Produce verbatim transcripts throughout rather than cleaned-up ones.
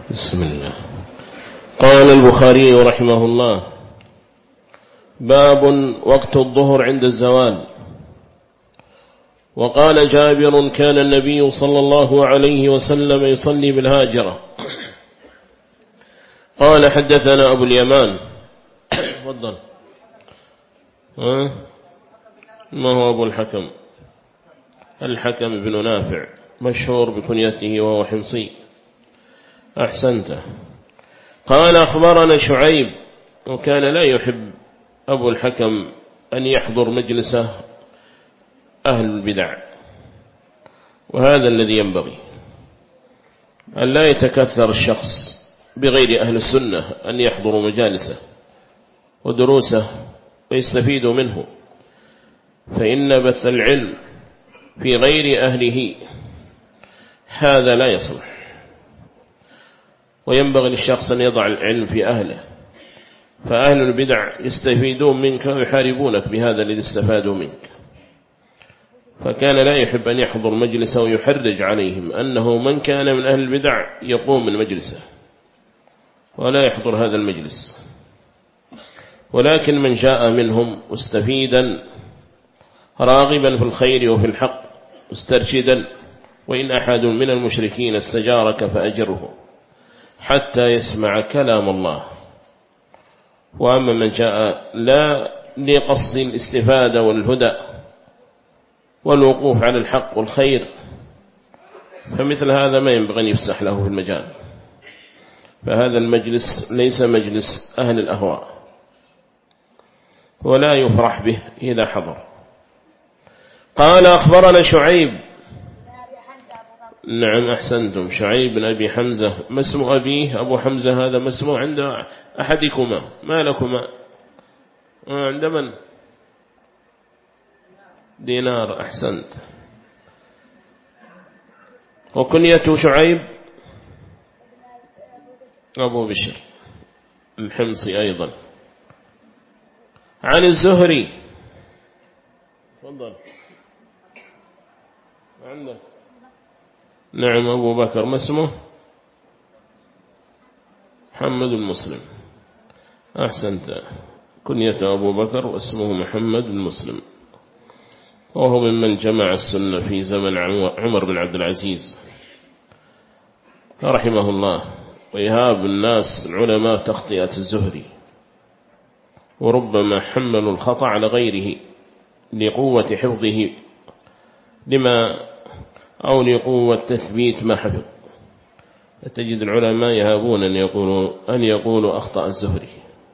بسم الله. قال البخاري رحمه الله: باب وقت الظهر عند الزوال. وقال جابر: كان النبي صلى الله عليه وسلم يصلي بالهاجرة. قال: حدثنا أبو اليمان. تفضل. ما هو أبو الحكم؟ الحكم بن نافع، مشهور بكنيته وهو حمصي. أحسنت. قال: أخبرنا شعيب. وكان لا يحب أبو الحكم أن يحضر مجلسه أهل البدع، وهذا الذي ينبغي، أن لا يتكثر الشخص بغير أهل السنة أن يحضروا مجالسه ودروسه ويستفيدوا منه، فإن بث العلم في غير أهله هذا لا يصلح، وينبغي للشخص أن يضع العلم في أهله، فأهل البدع يستفيدون منك ويحاربونك بهذا الذي استفادوا منك. فكان لا يحب أن يحضر مجلسه ويحرج عليهم أنه من كان من أهل البدع يقوم من مجلسه ولا يحضر هذا المجلس، ولكن من جاء منهم مستفيدا راغبا في الخير وفي الحق مسترشدا، وإن أحد من المشركين استجارك فأجره حتى يسمع كلام الله. وأما من جاء لا لقصد الاستفادة والهدى والوقوف على الحق والخير، فمثل هذا ما ينبغي أن يفسح له في المجال، فهذا المجلس ليس مجلس أهل الأهواء، ولا يفرح به إذا حضر. قال: أخبرنا شعيب. نعم أحسنتم، شعيب بن أبي حمزة. ما اسم أبيه؟ أبو حمزة هذا ما اسمه عند أحدكما؟ ما لكما؟ عند من؟ دينار. أحسنت. وكنيته شعيب أبو بشر الحمصي أيضا. عن الزهري. تفضل. عندك. نعم أبو بكر. ما اسمه؟ محمد المسلم. أحسنت. كنيته أبو بكر واسمه محمد المسلم، وهو ممن جمع السنة في زمن عمر بن عبد العزيز رحمه الله. ويهاب الناس العلماء تخطئة الزهري، وربما حملوا الخطأ على غيره لقوة حفظه لما أو لقوة تثبيت ما حفظ. تجد العلماء يهابون أن يقولوا, أن يقولوا أخطأ الزهري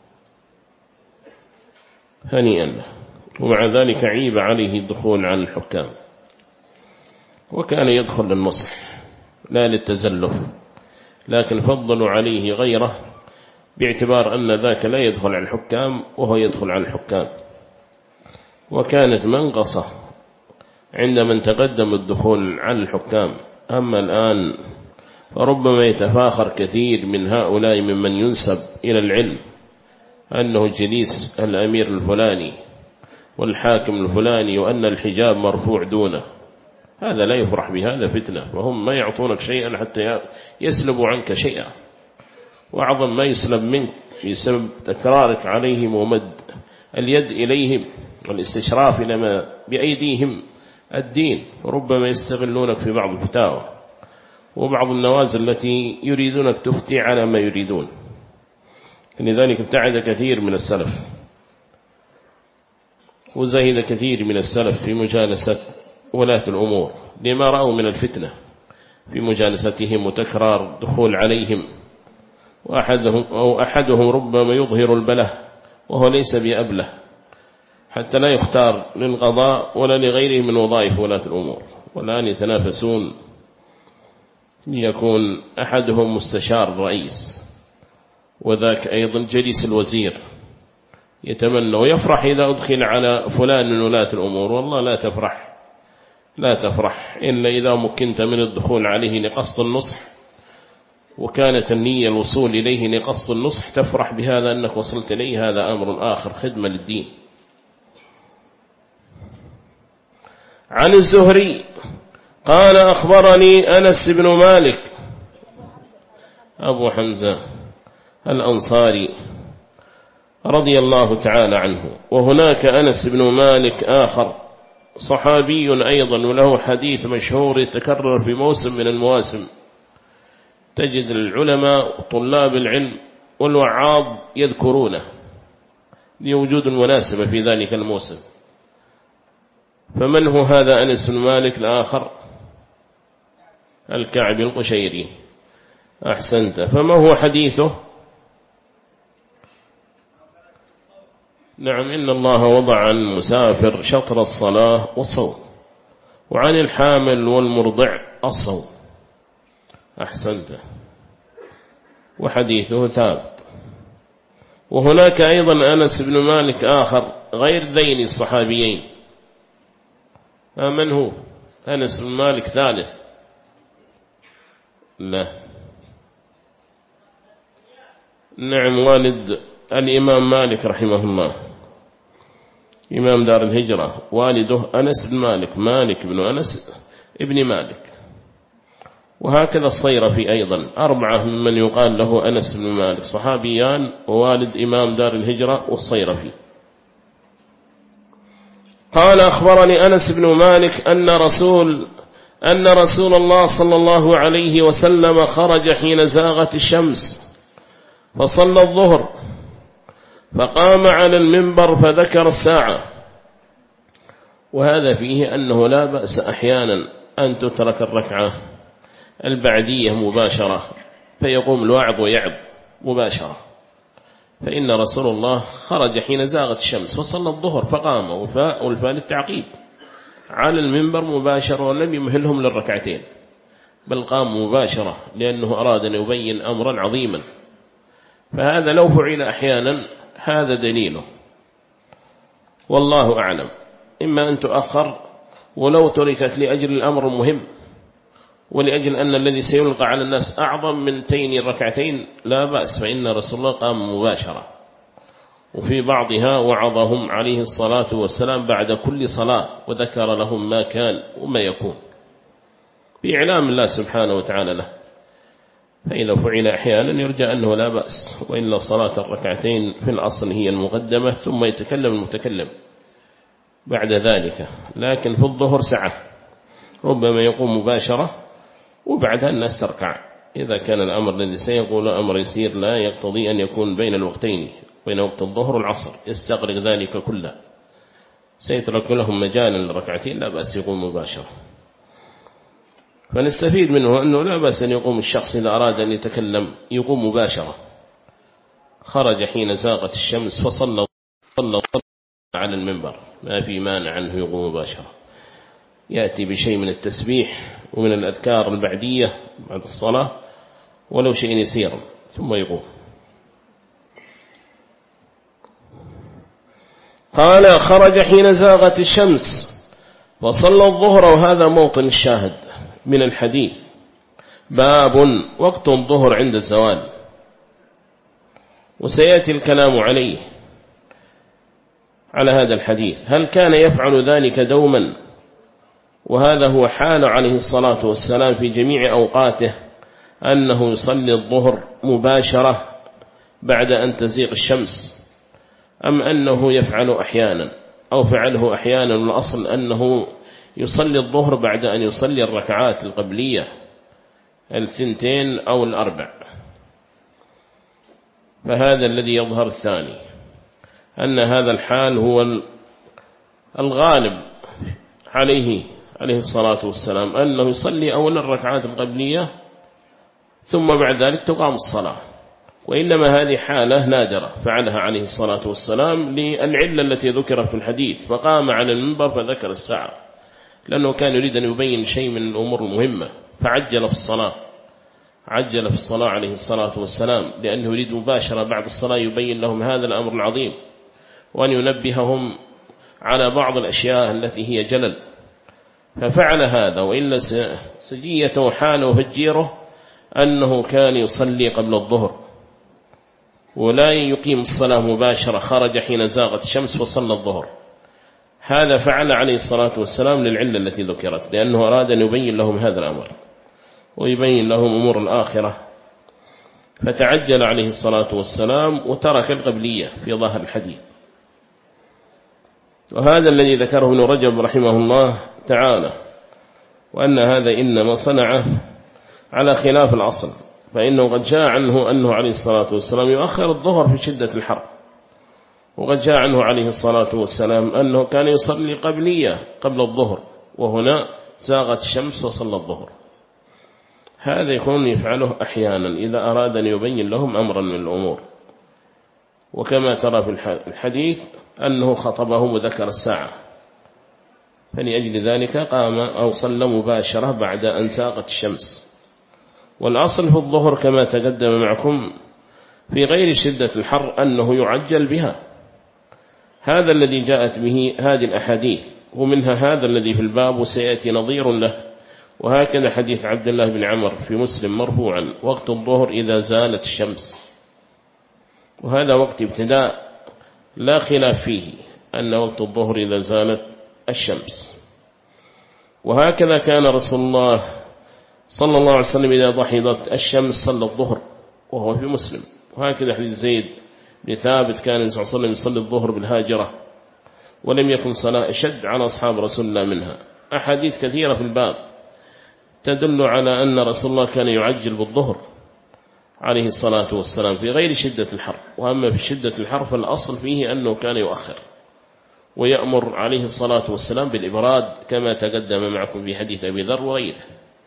هنيئا له، ومع ذلك عيب عليه الدخول على الحكام، وكان يدخل للنصح لا للتزلف، لكن فضلوا عليه غيره باعتبار أن ذاك لا يدخل على الحكام وهو يدخل على الحكام. وكانت منقصة عند من تقدم الدخول على الحكام. أما الآن فربما يتفاخر كثير من هؤلاء ممن ينسب إلى العلم أنه جليس الأمير الفلاني والحاكم الفلاني، وأن الحجاب مرفوع دونه. هذا لا يفرح بهذا فتنة، وهم ما يعطونك شيئا حتى يسلبوا عنك شيئا، وأعظم ما يسلب منك بسبب تكرارك عليهم ومد اليد إليهم والاستشراف إلى ما بأيديهم الدين. ربما يستغلونك في بعض الفتاوى وبعض النوازل التي يريدونك تفتي على ما يريدون. لذلك ابتعد كثير من السلف وزهد كثير من السلف في مجالسة ولاة الأمور لما رأوا من الفتنة في مجالستهم وتكرار دخول عليهم، وأحدهم أو أحدهم ربما يظهر البله وهو ليس بأبله، حتى لا يختار للقضاء ولا لغيره من وظائف ولاة الأمور. والآن يتنافسون ليكون أحدهم مستشار الرئيس، وذاك أيضا جليس الوزير، يتمنى ويفرح إذا أدخل على فلان من ولاة الأمور. والله لا تفرح لا تفرح إلا إذا مكنت من الدخول عليه لقصد النصح، وكانت النية الوصول إليه لقصد النصح، تفرح بهذا أنك وصلت إليه. هذا أمر آخر، خدمة للدين. عن الزهري قال: أخبرني أنس بن مالك. أبو حمزة الأنصاري رضي الله تعالى عنه. وهناك أنس بن مالك آخر صحابي أيضا، وله حديث مشهور يتكرر في موسم من المواسم، تجد العلماء وطلاب العلم والوعاظ يذكرونه لوجود المناسبة في ذلك الموسم. فمن هو هذا أنس بن مالك الآخر؟ الكعب القشيري. أحسنت. فما هو حديثه؟ نعم، إن الله وضع عن المسافر شطر الصلاة والصوم، وعن الحامل والمرضع الصوم. أحسنت. وحديثه ثابت. وهناك أيضا أنس بن مالك آخر غير ذين الصحابيين. من هو؟ أنس بن مالك ثالث؟ لا. نعم، والد الإمام مالك رحمه الله، إمام دار الهجرة، والده أنس بن مالك، مالك بن أنس ابن مالك. وهكذا الصيرفي أيضا، أربعة ممن يقال له أنس بن مالك، صحابيان ووالد إمام دار الهجرة والصيرفي. قال أخبرني أنس بن مالك أن رسول أن رسول الله صلى الله عليه وسلم خرج حين زاغت الشمس فصلى الظهر، فقام على المنبر فذكر الساعة. وهذا فيه أنه لا بأس أحيانا أن تترك الركعة البعدية مباشرة، فيقوم الواعظ ويعظ مباشرة. فإن رسول الله خرج حين زاغت الشمس فصلى الظهر فقام، والفاء للتعقيب، على المنبر مباشرة، ولم يمهلهم للركعتين، بل قام مباشرة، لأنه أراد أن يبين أمرا عظيما. فهذا لو فعل أحيانا هذا دليله، والله أعلم. إما أن تؤخر ولو تركت لأجل الأمر المهم، ولأجل أن الذي سيلقى على الناس أعظم من تين الركعتين لا بأس، فإن رسول الله قام مباشرة. وفي بعضها وعظهم عليه الصلاة والسلام بعد كل صلاة، وذكر لهم ما كان وما يكون بإعلام الله سبحانه وتعالى له. فإذا فعل أحيانا يرجى أنه لا بأس، وإلا صلاة الركعتين في الأصل هي المقدمة، ثم يتكلم المتكلم بعد ذلك. لكن في الظهر سعة، ربما يقوم مباشرة وبعدها الناس تركع، إذا كان الأمر الذي سيقول أمر يسير لا يقتضي أن يكون بين الوقتين، بين وقت الظهر والعصر يستغرق ذلك كله، سيترك لهم مجالا للركعتين، لا بأس يقوم مباشرة. فنستفيد منه أنه لا بأس أن يقوم الشخص إذا أراد أن يتكلم يقوم مباشرة. خرج حين زاغت الشمس فصلى صلى على المنبر، ما في مانع عنه يقوم مباشرة، يأتي بشيء من التسبيح ومن الأذكار البعدية بعد الصلاة ولو شيء يسير، ثم يقوم. قال خرج حين زاغت الشمس وصلى الظهر، وهذا موطن الشاهد من الحديث. باب وقت الظهر عند الزوال، وسيأتي الكلام عليه على هذا الحديث، هل كان يفعل ذلك دوما؟ وهذا هو حال عليه الصلاة والسلام في جميع أوقاته، أنه يصلي الظهر مباشرة بعد أن تزيغ الشمس، أم أنه يفعل أحيانا أو فعله أحيانا، والأصل أنه يصلي الظهر بعد أن يصلي الركعات القبلية الثنتين أو الأربع. فهذا الذي يظهر الثاني، أن هذا الحال هو الغالب عليه عليه الصلاة والسلام، أنه يصلي أول الركعات القبلية ثم بعد ذلك تقام الصلاة. وإنما هذه حالة نادرة فعلها عليه الصلاة والسلام للعلة التي ذكرت في الحديث، فقام على المنبر فذكر الساعة، لأنه كان يريد أن يبين شيء من الأمور المهمة، فعجل في الصلاة، عجل في الصلاة عليه الصلاة والسلام، لأنه يريد مباشرة بعد الصلاة يبين لهم هذا الأمر العظيم، وأن ينبههم على بعض الأشياء التي هي جلل، ففعل هذا. وإلا سجيته وحاله وفجيره أنه كان يصلي قبل الظهر ولا يقيم الصلاة مباشرة، خرج حين زاغت الشمس وصلى الظهر. هذا فعل عليه الصلاة والسلام للعلة التي ذكرت، لأنه أراد أن يبين لهم هذا الأمر ويبين لهم أمور الآخرة فتعجل عليه الصلاة والسلام وترك القبلية في ظاهر الحديث. وهذا الذي ذكره ابن رجب رحمه الله تعالى، وأن هذا إنما صنعه على خلاف الأصل، فإنه قد جاء عنه أنه عليه الصلاة والسلام يؤخر الظهر في شدة الحر، وقد جاء عنه عليه الصلاة والسلام أنه كان يصلي قبلية قبل الظهر، وهنا زاغت الشمس وصلى الظهر. هذا يكون يفعله أحيانا إذا أراد أن يبين لهم أمرا من الأمور. وكما ترى في الحديث أنه خطبهم وذكر الساعة، فلأجل ذلك قام أو صلى مباشرة بعد أن زاغت الشمس. والأصل في الظهر كما تقدم معكم في غير شدة الحر أنه يعجل بها. هذا الذي جاءت به هذه الأحاديث، ومنها هذا الذي في الباب وسيأتي نظير له. وهكذا حديث عبد الله بن عمر في مسلم مرفوعا: وقت الظهر إذا زالت الشمس. وهذا وقت ابتداء لا خلاف فيه أن وقت الظهر إذا زالت الشمس. وهكذا كان رسول الله صلى الله عليه وسلم إذا ضحضت الشمس صلى الظهر وهو في مسلم. وهكذا حديث زيد بن ثابت كان صلى الله عليه وسلم يصلي الظهر بالهاجرة، ولم يكن صلاة أشد على أصحاب رسول الله منها. أحاديث كثيرة في الباب تدل على أن رسول الله كان يعجل بالظهر عليه الصلاة والسلام في غير شدة الحر. وأما في شدة الحر فالأصل فيه أنه كان يؤخر، ويأمر عليه الصلاة والسلام بالإبراد كما تقدم معكم في حديث أبي ذر وغيره.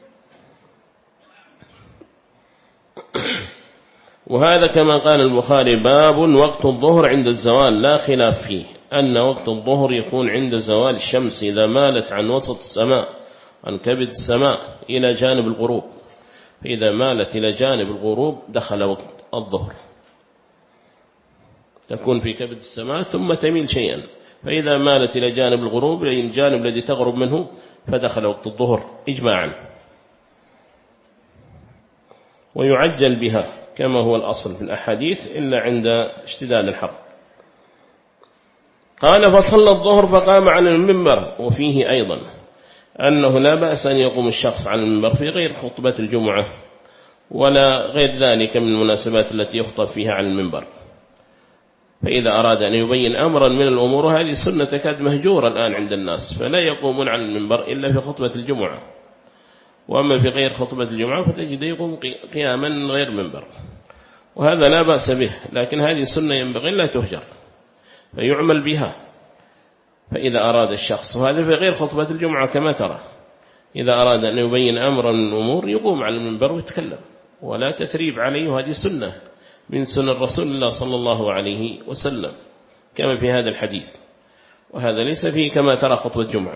وهذا كما قال البخاري: باب وقت الظهر عند الزوال، لا خلاف فيه أن وقت الظهر يكون عند زوال الشمس إذا مالت عن وسط السماء، عن كبد السماء إلى جانب الغروب. فإذا مالت إلى جانب الغروب دخل وقت الظهر، تكون في كبد السماء ثم تميل شيئا، فإذا مالت إلى جانب الغروب أي الجانب الذي تغرب منه فدخل وقت الظهر إجماعا. ويعجل بها كما هو الأصل في الأحاديث إلا عند اشتداد الحر. قال: فصلى الظهر فقام على المنبر. وفيه أيضا أنه لا بأس أن يقوم الشخص على المنبر في غير خطبة الجمعة ولا غير ذلك من المناسبات التي يخطب فيها على المنبر. فإذا أراد أن يبين أمرا من الأمور، هذه سنة تكاد مهجورة الآن عند الناس، فلا يقومون على المنبر إلا في خطبة الجمعة. وأما في غير خطبة الجمعة فتجد يقوم قياما غير منبر، وهذا لا بأس به، لكن هذه سنة ينبغي لا تهجر فيعمل بها. فإذا أراد الشخص، وهذا في غير خطبة الجمعة كما ترى، إذا أراد أن يبين أمرا من الأمور يقوم على المنبر ويتكلم ولا تثريب عليه، وهذه سنة من سنة رسول الله صلى الله عليه وسلم كما في هذا الحديث. وهذا ليس فيه كما ترى خطبة الجمعة.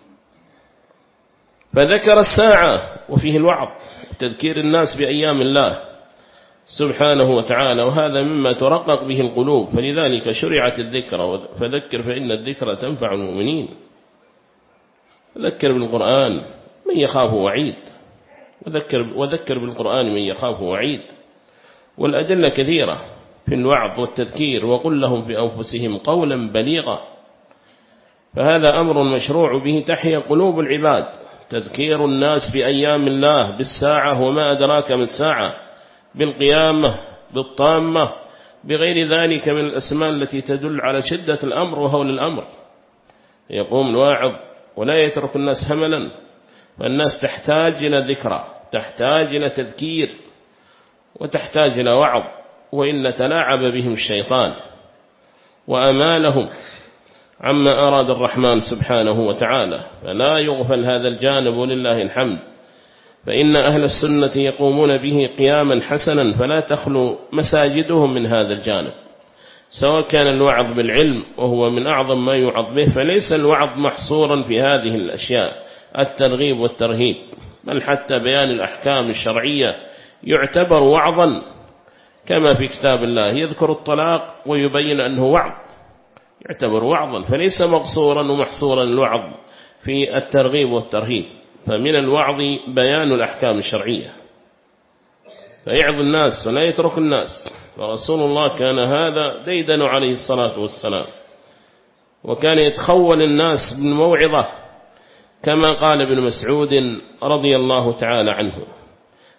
فذكر الساعة وفيه الوعظ، تذكير الناس بأيام الله سبحانه وتعالى، وهذا مما ترقق به القلوب، فلذلك شرعت الذكر. فذكر فإن الذكر تنفع المؤمنين. ذكر بالقرآن من يخاف وعيد، وذكر, وذكر بالقرآن من يخاف وعيد. والأدلة كثيرة في الوعظ والتذكير. وقل لهم في أنفسهم قولا بليغا. فهذا أمر مشروع به تحيا قلوب العباد، تذكير الناس بأيام الله، بالساعة وما أدراك من الساعة، بالقيامة، بالطامة، بغير ذلك من الأسماء التي تدل على شدة الأمر وهول الأمر. يقوم الواعظ ولا يترك الناس هملا، فالناس تحتاج إلى ذكرى، تحتاج إلى تذكير، وتحتاج إلى وعظ، وإلا تلاعب بهم الشيطان وأمالهم عما أراد الرحمن سبحانه وتعالى. فلا يغفل هذا الجانب ولله الحمد. فإن أهل السنة يقومون به قياما حسنا، فلا تخلو مساجدهم من هذا الجانب، سواء كان الوعظ بالعلم وهو من أعظم ما يوعظ به، فليس الوعظ محصورا في هذه الأشياء الترغيب والترهيب، بل حتى بيان الأحكام الشرعية يعتبر وعظا، كما في كتاب الله يذكر الطلاق ويبين أنه وعظ، يعتبر وعظا، فليس مقصورا ومحصورا الوعظ في الترغيب والترهيب. فمن الوعظ بيان الأحكام الشرعية، فيعظ الناس فلا يترك الناس. فرسول الله كان هذا ديدن عليه الصلاة والسلام، وكان يتخول الناس بالموعظة كما قال ابن مسعود رضي الله تعالى عنه: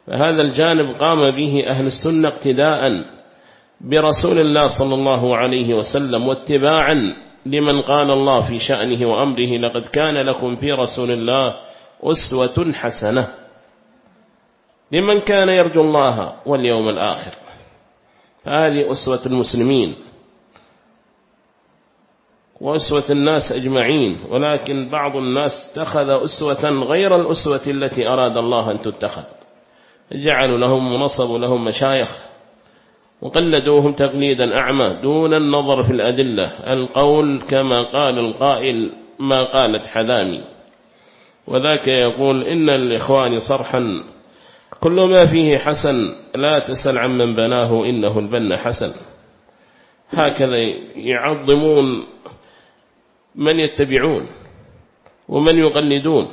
فهذا الجانب قام به أهل السنة اقتداء برسول الله صلى الله عليه وسلم واتباعا لمن قال الله في شأنه وأمره لقد كان لكم في رسول الله أسوة حسنة لمن كان يرجو الله واليوم الآخر. هذه أسوة المسلمين وأسوة الناس أجمعين، ولكن بعض الناس اتخذ أسوة غير الأسوة التي أراد الله أن تتخذ، جعلوا لهم ونصبوا لهم مشايخ وقلدوهم تقليدا أعمى دون النظر في الأدلة، القول كما قال القائل ما قالت حذامي، وذاك يقول إن الإخوان صرحا كل ما فيه حسن لا تسل عن من بناه إنه البن حسن. هكذا يعظمون من يتبعون ومن يقلدون.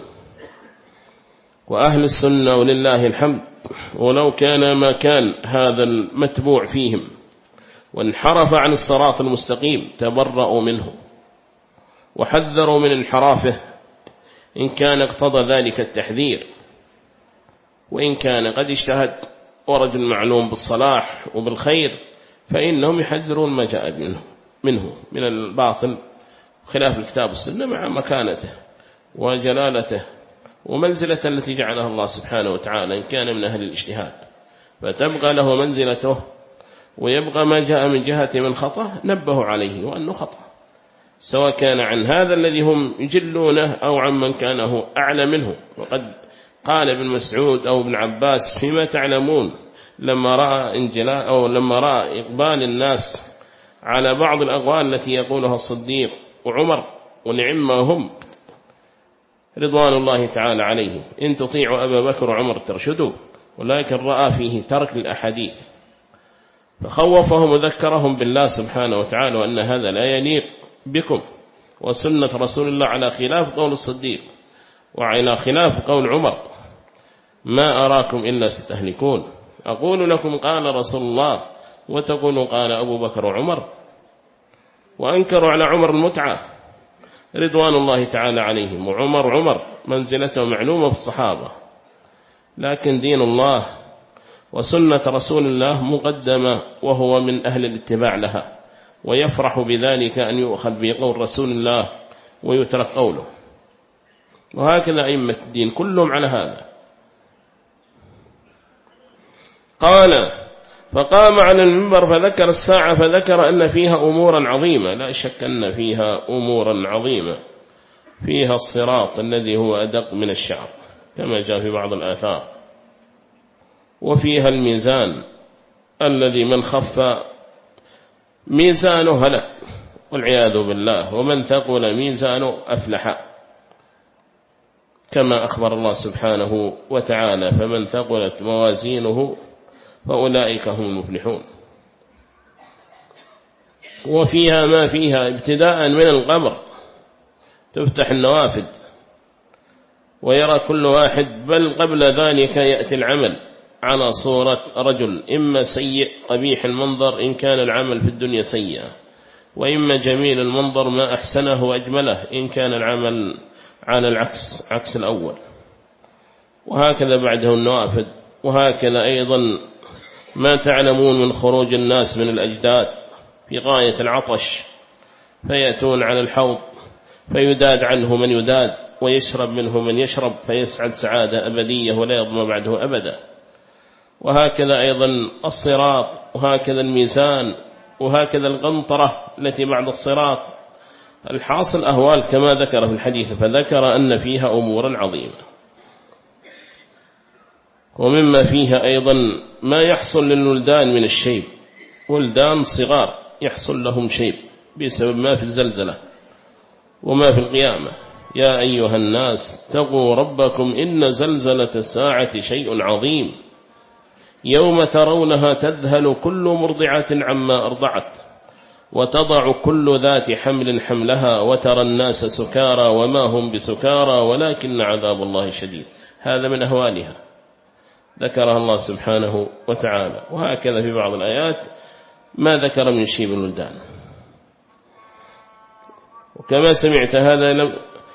وأهل السنة ولله الحمد ولو كان ما كان هذا المتبوع فيهم وانحرف عن الصراط المستقيم تبرأوا منه وحذروا من انحرافه إن كان اقتضى ذلك التحذير، وإن كان قد اجتهد ورجل معلوم بالصلاح وبالخير فإنهم يحذرون ما جاء منه منه من الباطل خلاف الكتاب والسنة مع مكانته وجلالته ومنزلة التي جعلها الله سبحانه وتعالى إن كان من أهل الاجتهاد، فتبقى له منزلته ويبقى ما جاء من جهة من خطأ نبه عليه وأنه خطأ، سواء كان عن هذا الذي هم يجلونه أو عن من كانه أعلى منه. وقد قال ابن مسعود أو ابن عباس فيما تعلمون لما رأى انجلاء أو لما رأى إقبال الناس على بعض الأقوال التي يقولها الصديق وعمر ونعم هم رضوان الله تعالى عليه إن تطيعوا أبا بكر وعمر ترشدوا، ولكن رأى فيه ترك الأحاديث فخوفهم وذكرهم بالله سبحانه وتعالى وأن هذا لا يليق بكم، وسنة رسول الله على خلاف قول الصديق وعلى خلاف قول عمر ما أراكم إلا ستهلكون، أقول لكم قال رسول الله وتقولوا قال أبو بكر وعمر. وأنكروا على عمر المتعة رضوان الله تعالى عليهم، وعمر عمر منزلته معلومة في الصحابة، لكن دين الله وسنة رسول الله مقدمة وهو من أهل الاتباع لها، ويفرح بذلك أن يؤخذ بقول رسول الله ويترك قوله. وهكذا أئمة الدين كلهم على هذا. قال فقام على المنبر فذكر الساعة فذكر أن فيها أمورا عظيمة، لا شك أن فيها أمورا عظيمة، فيها الصراط الذي هو أدق من الشعر كما جاء في بعض الآثار، وفيها الميزان الذي من خف ميزانه هلك والعياذ بالله، ومن ثقل ميزانه أفلح كما أخبر الله سبحانه وتعالى فمن ثقلت موازينه فأولئك هم المفلحون. وفيها ما فيها ابتداء من القبر تفتح النوافذ ويرى كل واحد، بل قبل ذلك يأتي العمل على صورة رجل إما سيء قبيح المنظر إن كان العمل في الدنيا سيئا، وإما جميل المنظر ما أحسنه وأجمله إن كان العمل على العكس عكس الأول. وهكذا بعده النوافذ. وهكذا أيضا ما تعلمون من خروج الناس من الأجداد في غاية العطش فيأتون على الحوض فيداد عنه من يداد ويشرب منه من يشرب فيسعد سعادة أبدية ولا يضمى بعده أبدا. وهكذا أيضا الصراط، وهكذا الميزان، وهكذا القنطرة التي بعد الصراط. الحاصل أهوال كما ذكر في الحديث، فذكر أن فيها أمورا عظيمة. ومما فيها أيضا ما يحصل للولدان من الشيب، ولدان صغار يحصل لهم شيب بسبب ما في الزلزلة وما في القيامة. يا أيها الناس اتقوا ربكم إن زلزلة الساعة شيء عظيم يوم ترونها تذهل كل مرضعة عما أرضعت وتضع كل ذات حمل حملها وترى الناس سكارى وما هم بسكارى ولكن عذاب الله شديد. هذا من أهوالها ذكرها الله سبحانه وتعالى. وهكذا في بعض الآيات ما ذكر من شيب الولدان. وكما سمعت هذا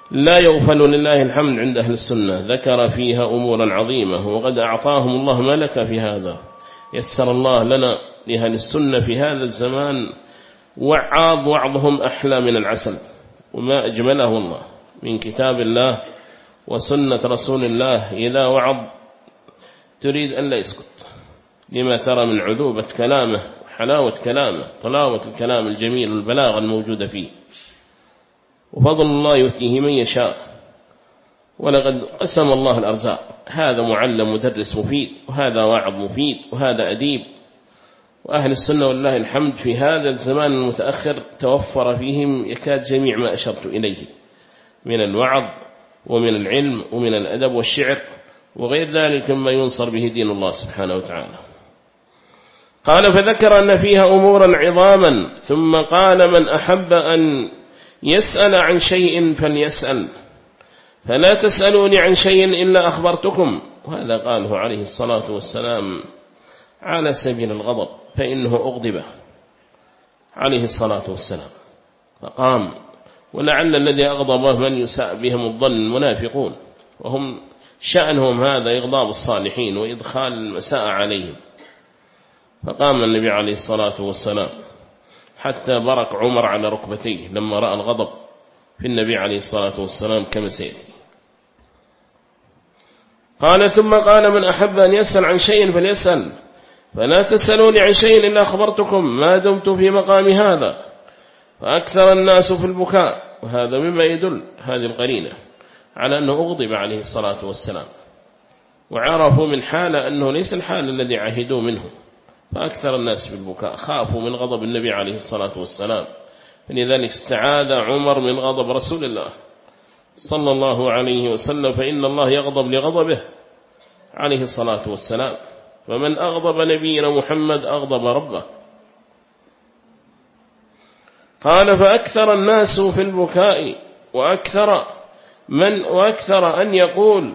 لا يغفل لله الحمد عند أهل السنة، ذكر فيها أمورا عظيمة، وقد أعطاهم الله ملك في هذا. يسر الله لنا لأهل السنة في هذا الزمان وعاظ وعظهم أحلى من العسل، وما أجمله الله من كتاب الله وسنة رسول الله. إذا وعظ تريد أن لا يسكت، لما ترى من عذوبة كلامه وحلاوة كلامه، طلاوة الكلام الجميل والبلاغة الموجودة فيه، وفضل الله يؤتيه من يشاء. ولقد قسم الله الأرزاق، هذا معلم مدرس مفيد، وهذا واعظ مفيد، وهذا أديب. وأهل السنة والله الحمد في هذا الزمان المتأخر توفر فيهم يكاد جميع ما أشرت إليه من الوعظ ومن العلم ومن الأدب والشعر وغير ذلك مما ينصر به دين الله سبحانه وتعالى. قال فذكر أن فيها أمورا عظاما، ثم قال من أحب أن يسأل عن شيء فليسأل، فلا تسألوني عن شيء إلا أخبرتكم. وهذا قاله عليه الصلاة والسلام على سبيل الغضب، فإنه أغضب عليه الصلاة والسلام فقام. ولعل الذي أغضبه من يساء بهم الظن المنافقون، وهم شأنهم هذا إغضاب الصالحين وإدخال المساء عليهم. فقام النبي عليه الصلاة والسلام حتى برك عمر على ركبتيه لما رأى الغضب في النبي عليه الصلاة والسلام كما سيأتي. قال ثم قال من أحب أن يسأل عن شيء فليسأل، فلا تسألوني عن شيء إلا أخبرتكم ما دمت في مقام هذا. فأكثر الناس في البكاء، وهذا مما يدل هذه القرينة على أنه أغضب عليه الصلاة والسلام، وعرفوا من حالة أنه ليس الحال الذي عهدوا منه. فأكثر الناس في البكاء، خافوا من غضب النبي عليه الصلاة والسلام، فلذلك استعاذ عمر من غضب رسول الله صلى الله عليه وسلم، فإن الله يغضب لغضبه عليه الصلاة والسلام. فمن أغضب نبينا محمد أغضب ربه. قال فأكثر الناس في البكاء، وأكثر من وأكثر أن يقول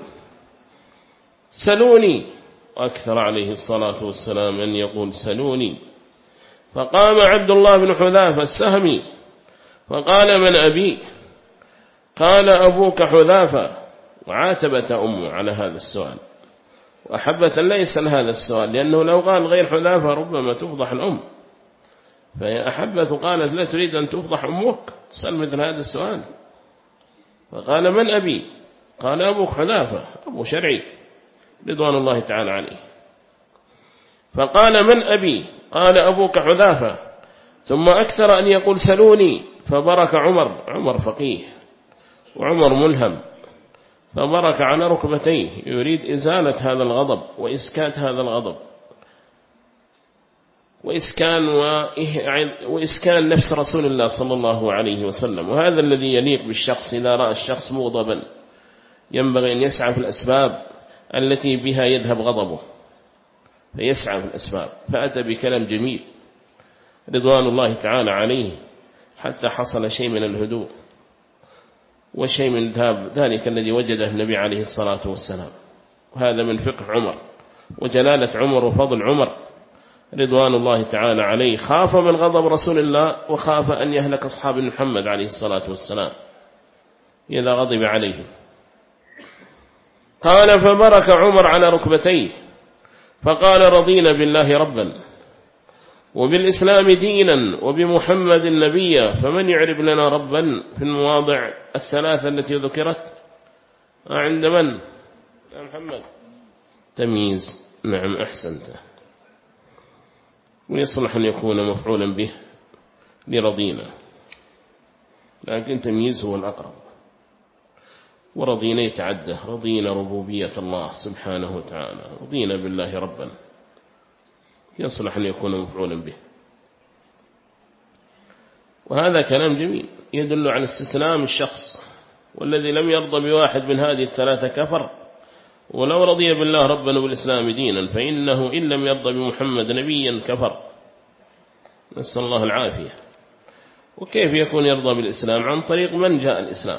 سلوني، وأكثر عليه الصلاة والسلام أن يقول سلوني. فقام عبد الله بن حذافة السهمي فقال من أبي؟ قال أبوك حذافة. وعاتبت أمه على هذا السؤال، وأحبت أن لا يسأل هذا السؤال، لأنه لو قال غير حذافة ربما تفضح الأم، فهي أحبت وقالت لا تريد أن تفضح أمك تسأل مثل هذا السؤال. فقال من أبي؟ قال أبوك حذافة، أبو شرعي رضوان الله تعالى عليه. فقال من أبي؟ قال أبوك حذافة. ثم أكثر أن يقول سلوني، فبرك عمر، عمر فقيه وعمر ملهم، فبرك على ركبتيه يريد إزالة هذا الغضب وإسكات هذا الغضب وإسكان, وإسكان نفس رسول الله صلى الله عليه وسلم. وهذا الذي يليق بالشخص إذا رأى الشخص مغضبا، ينبغي أن يسعى في الأسباب التي بها يذهب غضبه، فيسعى في الأسباب. فأتى بكلام جميل رضوان الله تعالى عليه حتى حصل شيء من الهدوء وشيء من ذهاب ذلك الذي وجده النبي عليه الصلاة والسلام. وهذا من فقه عمر وجلالة عمر وفضل عمر رضوان الله تعالى عليه. خاف من غضب رسول الله، وخاف أن يهلك أصحاب محمد عليه الصلاة والسلام إذا غضب عليهم. قال فبرك عمر على ركبتيه فقال رضينا بالله ربا وبالإسلام دينا وبمحمد نبيا، فمن يعرب لنا ربا في المواضع الثلاثة التي ذكرت عند من؟ يا محمد تمييز. نعم أحسنت، ويصلح أن يكون مفعولا به لرضينا، لكن تمييز هو الأقرب. ورضينا يتعدى، رضينا ربوبية الله سبحانه وتعالى، رضينا بالله ربا، يصلح أن يكون مفعولا به. وهذا كلام جميل يدل على استسلام الشخص، والذي لم يرضى بواحد من هذه الثلاثة كفر. ولو رضي بالله ربا وبالإسلام دينا، فإنه إن لم يرضى بمحمد نبيا كفر، نسأل الله العافية. وكيف يكون يرضى بالإسلام؟ عن طريق من جاء الإسلام.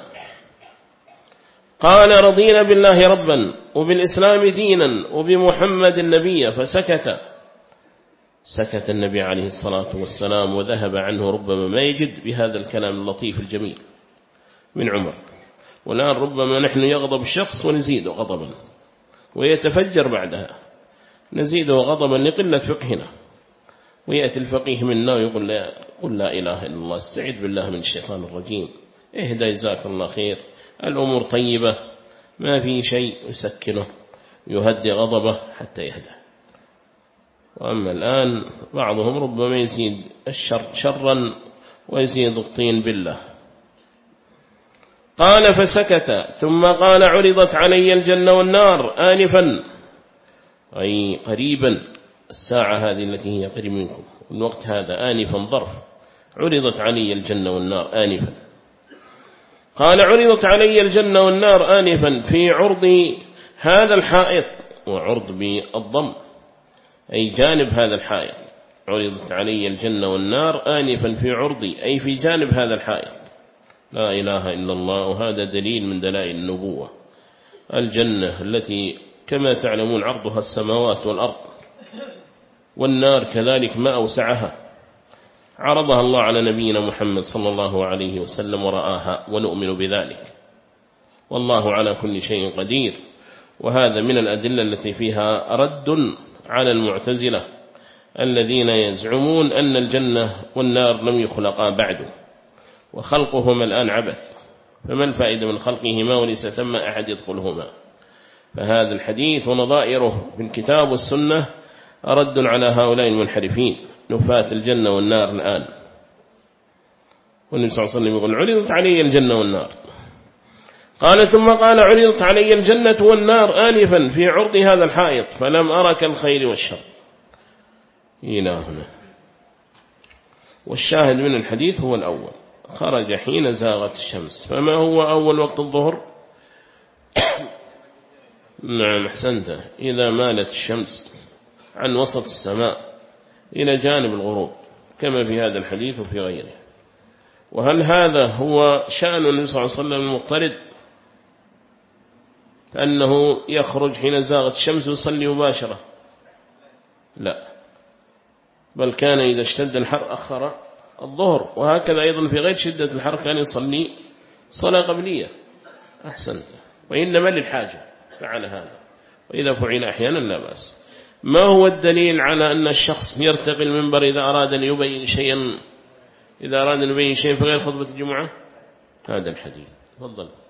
قال رضينا بالله ربا وبالإسلام دينا وبمحمد نبيا، فسكت. سكت النبي عليه الصلاة والسلام، وذهب عنه ربما ما يجد بهذا الكلام اللطيف الجميل من عمر. والآن ربما نحن يغضب الشخص ونزيده غضبا ويتفجر بعدها، نزيده غضبا لقلة فقهنا، ويأتي الفقيه منا ويقول لا, قل لا إله إلا الله، استعذ بالله من الشيطان الرجيم، اهدى جزاك الله خير، الأمور طيبة ما في شيء، يسكنه يهدي غضبه حتى يهدى. وأما الآن بعضهم ربما يزيد الشر شرا ويزيد الطين بالله. قال فسكت، ظم قال عرضت علي الجنة والنار آنفا، أي قريبا، الساعة هذه التي هي قريب منكم، الوقت هذا آنفا ظرف، عرضت علي الجنة والنار آنفا. قال عرضت علي الجنة والنار آنفا في عرض هذا الحائط، وعرض بالضم أي جانب هذا الحائط، عرضت علي الجنة والنار آنفا في عرضي أي في جانب هذا الحائط. لا إله إلا الله، وهذا دليل من دلائل النبوة. الجنة التي كما تعلمون عرضها السماوات والأرض، والنار كذلك ما أوسعها، عرضها الله على نبينا محمد صلى الله عليه وسلم ورآها، ونؤمن بذلك، والله على كل شيء قدير. وهذا من الأدلة التي فيها رد على المعتزلة الذين يزعمون أن الجنة والنار لم يخلقا بعد، وخلقهما الآن عبث، فما الفائدة من خلقهما وليس ثم أحد يدخلهما؟ فهذا الحديث ونظائره في الكتاب والسنة رد على هؤلاء المنحرفين نفاة الجنة والنار الآن. والنبي صلى الله عليه وسلم يقول عرضت علي الجنة والنار. قال ثم قال عرضت علي الجنة والنار آنفا في عرض هذا الحائط فلم أرك الخير والشر إلى هنا. والشاهد من الحديث هو الأول، خرج حين زاغت الشمس. فما هو أول وقت الظهر؟ نعم أحسنت، إذا مالت الشمس عن وسط السماء إلى جانب الغروب كما في هذا الحديث وفي غيره. وهل هذا هو شأن النبي صلى الله عليه وسلم المضطرد، أنه يخرج حين زاغت الشمس ويصلي مباشرة؟ لا، بل كان إذا اشتد الحر أخر الظهر، وهكذا أيضا في غير شدة الحر كان يصلي صلاة قبلية. أحسنت، وإنما للحاجة فعل هذا، وإذا فعل أحيانا لا بأس. ما هو الدليل على أن الشخص يرتقي المنبر إذا أراد أن يبين شيئا، إذا أراد أن يبين شيئا في غير خطبة الجمعة؟ هذا الحديث. تفضل.